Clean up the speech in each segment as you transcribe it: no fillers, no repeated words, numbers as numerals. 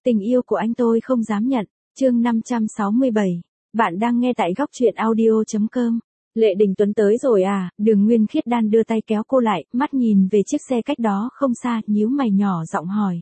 Tình yêu của anh tôi không dám nhận. Chương 567. Bạn đang nghe tại góc truyện audio.com. Lệ Đình Tuấn tới rồi à? Đường Nguyên Khiết Đan đưa tay kéo cô lại, mắt nhìn về chiếc xe cách đó không xa, nhíu mày nhỏ giọng hỏi.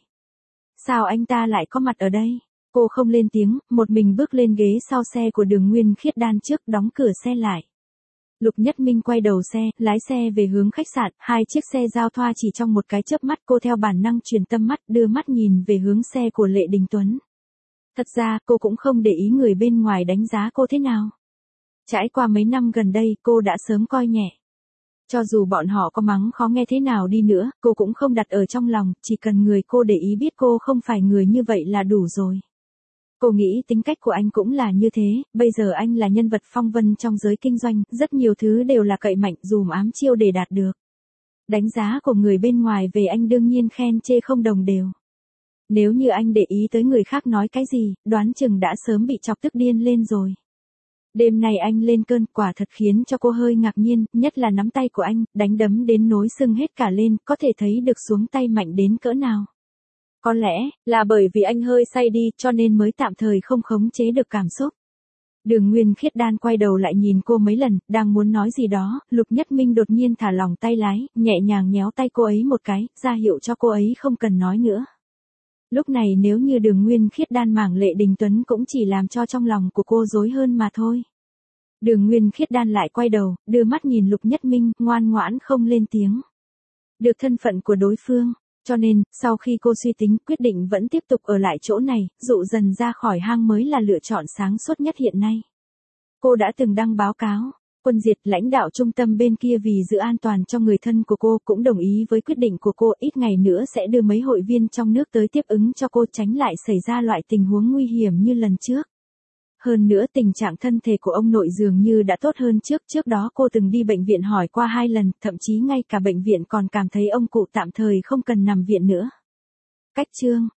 Sao anh ta lại có mặt ở đây? Cô không lên tiếng, một mình bước lên ghế sau xe của Đường Nguyên Khiết Đan trước, đóng cửa xe lại. Lục Nhất Minh quay đầu xe, lái xe về hướng khách sạn, hai chiếc xe giao thoa chỉ trong một cái chớp mắt. Cô theo bản năng chuyển tâm mắt, đưa mắt nhìn về hướng xe của Lệ Đình Tuấn. Thật ra, cô cũng không để ý người bên ngoài đánh giá cô thế nào. Trải qua mấy năm gần đây, cô đã sớm coi nhẹ. Cho dù bọn họ có mắng khó nghe thế nào đi nữa, cô cũng không đặt ở trong lòng, chỉ cần người cô để ý biết cô không phải người như vậy là đủ rồi. Cô nghĩ tính cách của anh cũng là như thế, bây giờ anh là nhân vật phong vân trong giới kinh doanh, rất nhiều thứ đều là cậy mạnh dùm ám chiêu để đạt được. Đánh giá của người bên ngoài về anh đương nhiên khen chê không đồng đều. Nếu như anh để ý tới người khác nói cái gì, đoán chừng đã sớm bị chọc tức điên lên rồi. Đêm nay anh lên cơn, quả thật khiến cho cô hơi ngạc nhiên, nhất là nắm tay của anh, đánh đấm đến nối sưng hết cả lên, có thể thấy được xuống tay mạnh đến cỡ nào. Có lẽ, là bởi vì anh hơi say đi, cho nên mới tạm thời không khống chế được cảm xúc. Đường Nguyên Khiết Đan quay đầu lại nhìn cô mấy lần, đang muốn nói gì đó, Lục Nhất Minh đột nhiên thả lỏng tay lái, nhẹ nhàng nhéo tay cô ấy một cái, ra hiệu cho cô ấy không cần nói nữa. Lúc này nếu như Đường Nguyên Khiết Đan mảng Lệ Đình Tuấn cũng chỉ làm cho trong lòng của cô rối hơn mà thôi. Đường Nguyên Khiết Đan lại quay đầu, đưa mắt nhìn Lục Nhất Minh, ngoan ngoãn không lên tiếng. Được thân phận của đối phương, cho nên, sau khi cô suy tính, quyết định vẫn tiếp tục ở lại chỗ này, dụ dần ra khỏi hang mới là lựa chọn sáng suốt nhất hiện nay. Cô đã từng đăng báo cáo, Quân Diệt, lãnh đạo trung tâm bên kia vì giữ an toàn cho người thân của cô cũng đồng ý với quyết định của cô, ít ngày nữa sẽ đưa mấy hội viên trong nước tới tiếp ứng cho cô, tránh lại xảy ra loại tình huống nguy hiểm như lần trước. Hơn nữa tình trạng thân thể của ông nội dường như đã tốt hơn trước đó cô từng đi bệnh viện hỏi qua 2 lần, thậm chí ngay cả bệnh viện còn cảm thấy ông cụ tạm thời không cần nằm viện nữa. Cách chương